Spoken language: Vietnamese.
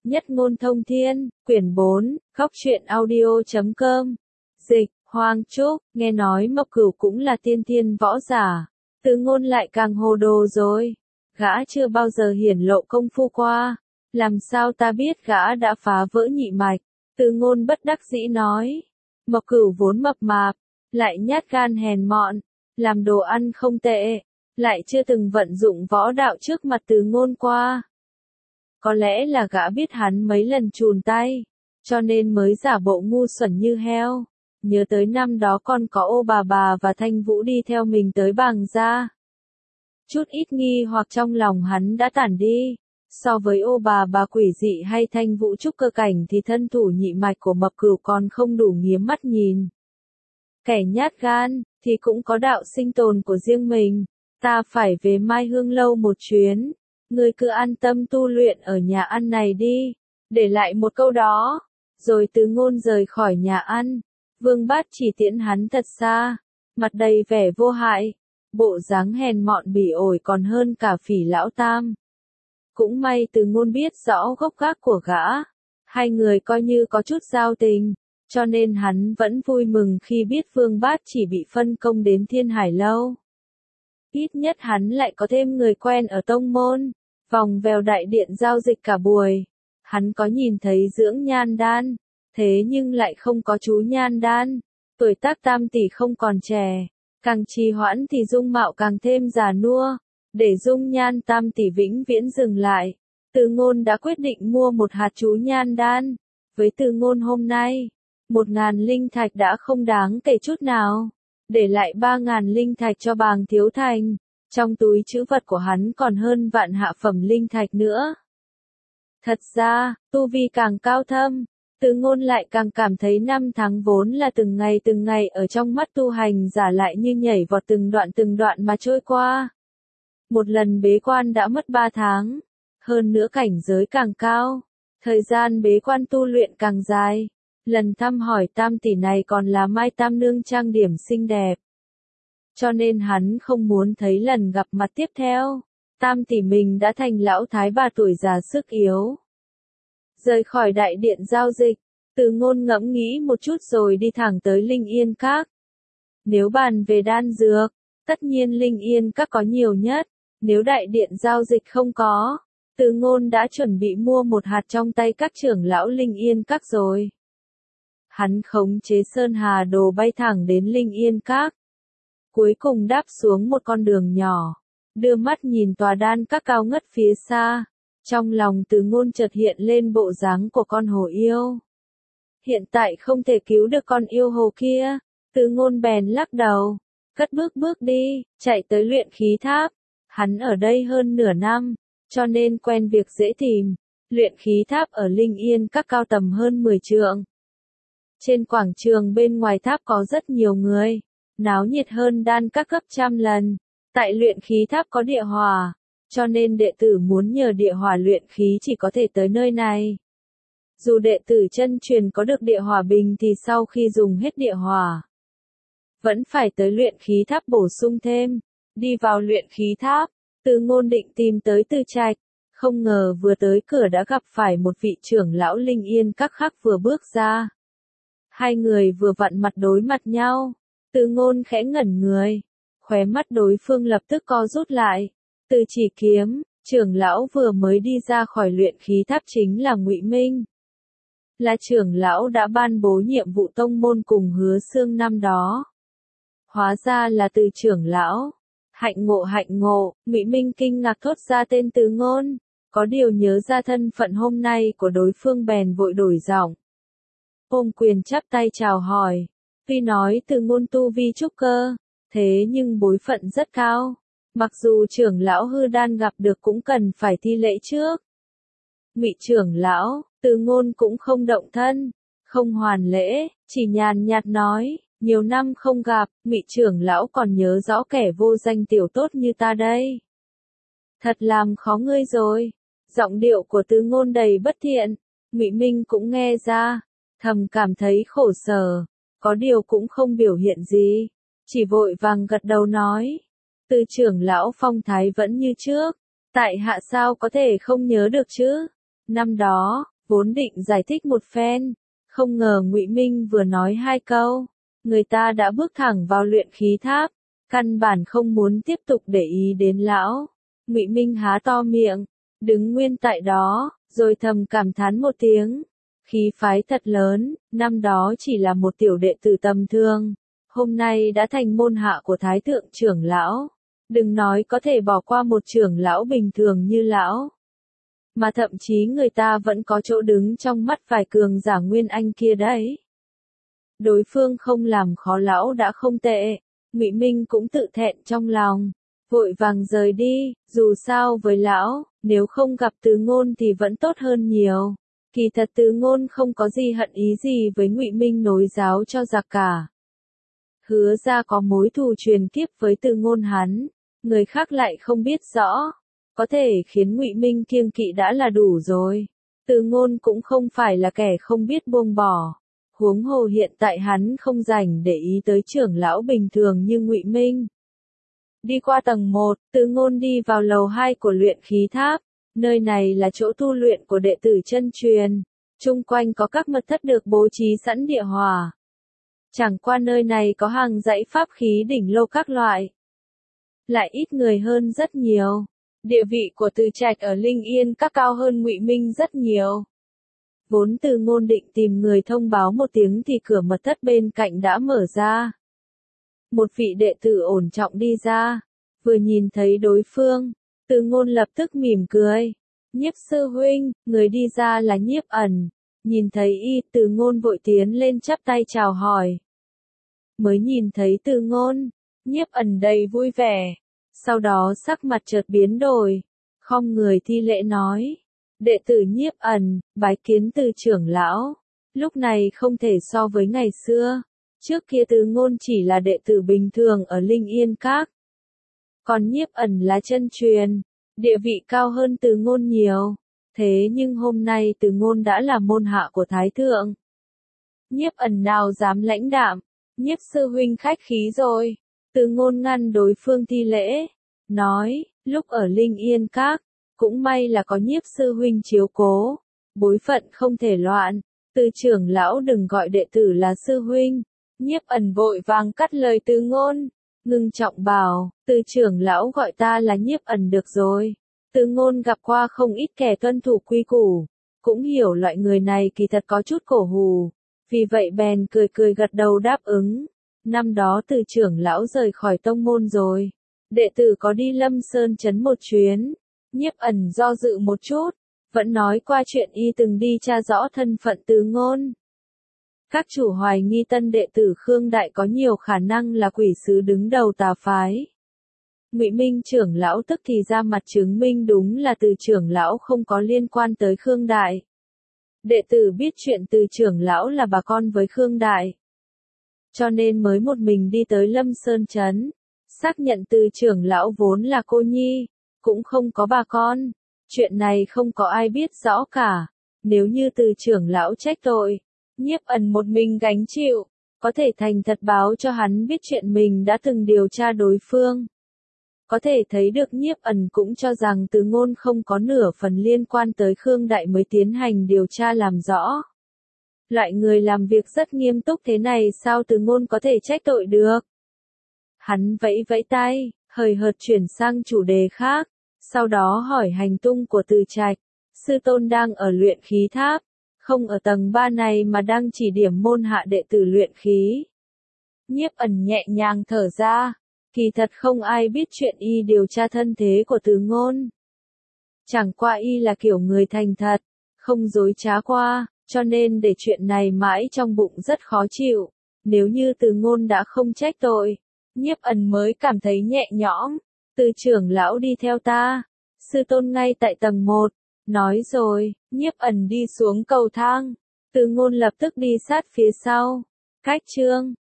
Nhất ngôn thông thiên, quyển 4, khóc truyện audio.com. Dịch, Hoàng Trúc, nghe nói Mộc Cửu cũng là tiên thiên võ giả. Từ Ngôn lại càng hồ đồ rồi. Gã chưa bao giờ hiển lộ công phu qua. Làm sao ta biết gã đã phá vỡ nhị mạch? Từ Ngôn bất đắc dĩ nói. Mộc Cửu vốn mập mạp, lại nhát gan hèn mọn, làm đồ ăn không tệ, lại chưa từng vận dụng võ đạo trước mặt Từ Ngôn qua. Có lẽ là gã biết hắn mấy lần chùn tay, cho nên mới giả bộ ngu xuẩn như heo. Nhớ tới năm đó còn có Ô bà và Thanh Vũ đi theo mình tới Bàng Gia. Chút ít nghi hoặc trong lòng hắn đã tản đi. So với Ô bà quỷ dị hay Thanh Vũ trúc cơ cảnh thì thân thủ nhị mạch của Mộc Cửu còn không đủ nghiếm mắt nhìn. Kẻ nhát gan, thì cũng có đạo sinh tồn của riêng mình. Ta phải về Mai Hương Lâu một chuyến. Ngươi cứ an tâm tu luyện ở nhà ăn này đi. Để lại một câu đó. Rồi Từ Ngôn rời khỏi nhà ăn. Vương Bát chỉ tiễn hắn thật xa. Mặt đầy vẻ vô hại. Bộ dáng hèn mọn bỉ ổi còn hơn cả Phỉ lão tam. Cũng may Từ Ngôn biết rõ gốc gác của gã. Hai người coi như có chút giao tình. Cho nên hắn vẫn vui mừng khi biết Vương Bát chỉ bị phân công đến Thiên Hải Lâu. Ít nhất hắn lại có thêm người quen ở tông môn. Vòng vèo đại điện giao dịch cả buổi. Hắn có nhìn thấy dưỡng nhan đan. Thế nhưng lại không có chú nhan đan. Tuổi tác Tam tỷ không còn trẻ. Càng trì hoãn thì dung mạo càng thêm già nua. Để dung nhan Tam tỷ vĩnh viễn dừng lại. Từ Ngôn đã quyết định mua một hạt chú nhan đan. Với Từ Ngôn hôm nay, 1.000 linh thạch đã không đáng kể chút nào. Để lại 3.000 linh thạch cho Bàng Thiếu Thành. Trong túi trữ vật của hắn còn hơn vạn hạ phẩm linh thạch nữa. Thật ra, tu vi càng cao thâm, Từ Ngôn lại càng cảm thấy năm tháng vốn là từng ngày ở trong mắt tu hành giả lại như nhảy vọt từng đoạn mà trôi qua. Một lần bế quan đã mất 3 tháng. Hơn nữa cảnh giới càng cao, thời gian bế quan tu luyện càng dài. Lần thăm hỏi Tam tỷ này còn là Mai Tam Nương trang điểm xinh đẹp. Cho nên hắn không muốn thấy lần gặp mặt tiếp theo. Tam tỷ mình đã thành lão thái bà tuổi già sức yếu. Rời khỏi đại điện giao dịch, Từ Ngôn ngẫm nghĩ một chút rồi đi thẳng tới Linh Yên Các. Nếu bàn về đan dược, tất nhiên Linh Yên Các có nhiều nhất. Nếu đại điện giao dịch không có, Từ Ngôn đã chuẩn bị mua một hạt trong tay các trưởng lão Linh Yên Các rồi. Hắn khống chế Sơn Hà Đồ bay thẳng đến Linh Yên Các. Cuối cùng đáp xuống một con đường nhỏ, đưa mắt nhìn tòa đan các cao ngất phía xa. Trong lòng Từ Ngôn chợt hiện lên bộ dáng của con hổ yêu. Hiện tại không thể cứu được con yêu hồ kia, Từ Ngôn bèn lắc đầu, cất bước đi, chạy tới luyện khí tháp. Hắn ở đây hơn nửa năm, cho nên quen việc dễ tìm. Luyện khí tháp ở Linh Yên Các cao tầm hơn 10 trượng. Trên quảng trường bên ngoài tháp có rất nhiều người, náo nhiệt hơn đan các gấp trăm lần. Tại luyện khí tháp có địa hỏa, cho nên đệ tử muốn nhờ địa hỏa luyện khí chỉ có thể tới nơi này. Dù đệ tử chân truyền có được địa hỏa bình thì sau khi dùng hết địa hỏa, vẫn phải tới luyện khí tháp bổ sung thêm. Đi vào luyện khí tháp, Từ Ngôn định tìm tới Từ Trạch, không ngờ vừa tới cửa đã gặp phải một vị trưởng lão Linh Yên Các khác vừa bước ra. Hai người vừa vặn mặt đối mặt nhau, Từ Ngôn khẽ ngẩn người, khóe mắt đối phương lập tức co rút lại. Từ Chỉ Kiếm, trưởng lão vừa mới đi ra khỏi luyện khí tháp chính là Ngụy Minh. Là trưởng lão đã ban bố nhiệm vụ tông môn cùng Hứa Xương năm đó. Hóa ra là Từ trưởng lão. Hạnh ngộ, Ngụy Minh kinh ngạc thốt ra tên Từ Ngôn, có điều nhớ ra thân phận hôm nay của đối phương bèn vội đổi giọng. Ôm quyền chắp tay chào hỏi, tuy nói Từ Ngôn tu vi trúc cơ, thế nhưng bối phận rất cao, mặc dù trưởng lão hư đan gặp được cũng cần phải thi lễ trước. Ngụy trưởng lão, Từ Ngôn cũng không động thân, không hoàn lễ, chỉ nhàn nhạt nói. Nhiều năm không gặp, Ngụy trưởng lão còn nhớ rõ kẻ vô danh tiểu tốt như ta đây. Thật làm khó ngươi rồi. Giọng điệu của Từ Ngôn đầy bất thiện, Ngụy Minh cũng nghe ra, thầm cảm thấy khổ sở, có điều cũng không biểu hiện gì, chỉ vội vàng gật đầu nói. Từ trưởng lão phong thái vẫn như trước, tại hạ sao có thể không nhớ được chứ? Năm đó, Vốn định giải thích một phen, không ngờ Ngụy Minh vừa nói 2 câu, người ta đã bước thẳng vào luyện khí tháp, căn bản không muốn tiếp tục để ý đến lão. Ngụy Minh há to miệng, đứng nguyên tại đó, rồi thầm cảm thán một tiếng. Khí phái thật lớn, năm đó chỉ là một tiểu đệ tử tầm thường, hôm nay đã thành môn hạ của Thái thượng trưởng lão. Đừng nói có thể bỏ qua một trưởng lão bình thường như lão, mà thậm chí người ta vẫn có chỗ đứng trong mắt vài cường giả Nguyên Anh kia đấy. Đối phương không làm khó lão đã không tệ, Ngụy Minh cũng tự thẹn trong lòng, vội vàng rời đi, dù sao với lão, nếu không gặp Từ Ngôn thì vẫn tốt hơn nhiều. Kỳ thật Từ Ngôn không có gì hận ý gì với Ngụy Minh nối giáo cho giặc cả. Hứa ra có mối thù truyền kiếp với Từ Ngôn hắn, người khác lại không biết rõ, có thể khiến Ngụy Minh kiêng kỵ đã là đủ rồi. Từ Ngôn cũng không phải là kẻ không biết buông bỏ, huống hồ hiện tại hắn không rảnh để ý tới trưởng lão bình thường như Ngụy Minh. Đi qua tầng 1, Từ Ngôn đi vào lầu 2 của luyện khí tháp, nơi này là chỗ tu luyện của đệ tử chân truyền, chung quanh có các mật thất được bố trí sẵn địa hỏa. Chẳng qua nơi này có hàng dãy pháp khí đỉnh lô các loại, lại ít người hơn rất nhiều. Địa vị của Từ Trạch ở Linh Yên các cao hơn Ngụy Minh rất nhiều. Vốn Từ Ngôn định tìm người thông báo một tiếng thì cửa mật thất bên cạnh đã mở ra. Một vị đệ tử ổn trọng đi ra, vừa nhìn thấy đối phương, Từ Ngôn lập tức mỉm cười. Nhiếp sư huynh, người đi ra là Nhiếp Ẩn. Nhìn thấy y, Từ Ngôn vội tiến lên chắp tay chào hỏi. Mới nhìn thấy Từ Ngôn, Nhiếp Ẩn đầy vui vẻ. Sau đó sắc mặt chợt biến đổi, khom người thi lễ nói. Đệ tử Nhiếp Ẩn, bái kiến Từ trưởng lão. Lúc này không thể so với ngày xưa. Trước kia Từ Ngôn chỉ là đệ tử bình thường ở Linh Yên Các. Còn Nhiếp Ẩn là chân truyền, địa vị cao hơn Từ Ngôn nhiều. Thế nhưng hôm nay Từ Ngôn đã là môn hạ của Thái thượng. Nhiếp Ẩn nào dám lãnh đạm, Nhiếp sư huynh khách khí rồi. Từ Ngôn ngăn đối phương thi lễ, nói, lúc ở Linh Yên Các, cũng may là có Nhiếp sư huynh chiếu cố, bối phận không thể loạn, Từ trưởng lão đừng gọi đệ tử là sư huynh. Nhiếp Ẩn vội vàng cắt lời Từ Ngôn, ngưng trọng bảo, Từ trưởng lão gọi ta là Nhiếp Ẩn được rồi. Từ Ngôn gặp qua không ít kẻ tuân thủ quy củ, cũng hiểu loại người này kỳ thật có chút cổ hù, vì vậy bèn cười cười gật đầu đáp ứng. Năm đó Từ trưởng lão rời khỏi tông môn rồi, đệ tử có đi Lâm Sơn trấn một chuyến. Nhiếp Ẩn do dự một chút, vẫn nói qua chuyện y từng đi tra rõ thân phận Từ Ngôn. Các chủ hoài nghi tân đệ tử Khương Đại có nhiều khả năng là quỷ sứ đứng đầu tà phái. Ngụy Minh trưởng lão tức thì ra mặt chứng minh đúng là Từ trưởng lão không có liên quan tới Khương Đại. Đệ tử biết chuyện Từ trưởng lão là bà con với Khương Đại, cho nên mới một mình đi tới Lâm Sơn trấn, xác nhận Từ trưởng lão vốn là cô nhi, cũng không có bà con. Chuyện này không có ai biết rõ cả, nếu như Từ trưởng lão trách tội, Nhiếp Ẩn một mình gánh chịu, có thể thành thật báo cho hắn biết chuyện mình đã từng điều tra đối phương. Có thể thấy được Nhiếp Ẩn cũng cho rằng Từ Ngôn không có nửa phần liên quan tới Khương Đại mới tiến hành điều tra làm rõ. Loại người làm việc rất nghiêm túc thế này sao Từ Ngôn có thể trách tội được? Hắn vẫy vẫy tay, hời hợt chuyển sang chủ đề khác, sau đó hỏi hành tung của Từ Trạch. Sư tôn đang ở luyện khí tháp, không ở tầng 3 này mà đang chỉ điểm môn hạ đệ tử luyện khí. Nhiếp Ẩn nhẹ nhàng thở ra, kỳ thật không ai biết chuyện y điều tra thân thế của Từ Ngôn. Chẳng qua y là kiểu người thành thật, không dối trá qua, cho nên để chuyện này mãi trong bụng rất khó chịu. Nếu như Từ Ngôn đã không trách tội, Nhiếp Ẩn mới cảm thấy nhẹ nhõm. Từ trưởng lão đi theo ta, sư tôn ngay tại tầng 1. Nói rồi, Nhiếp Ẩn đi xuống cầu thang, Từ Ngôn lập tức đi sát phía sau. Cách chương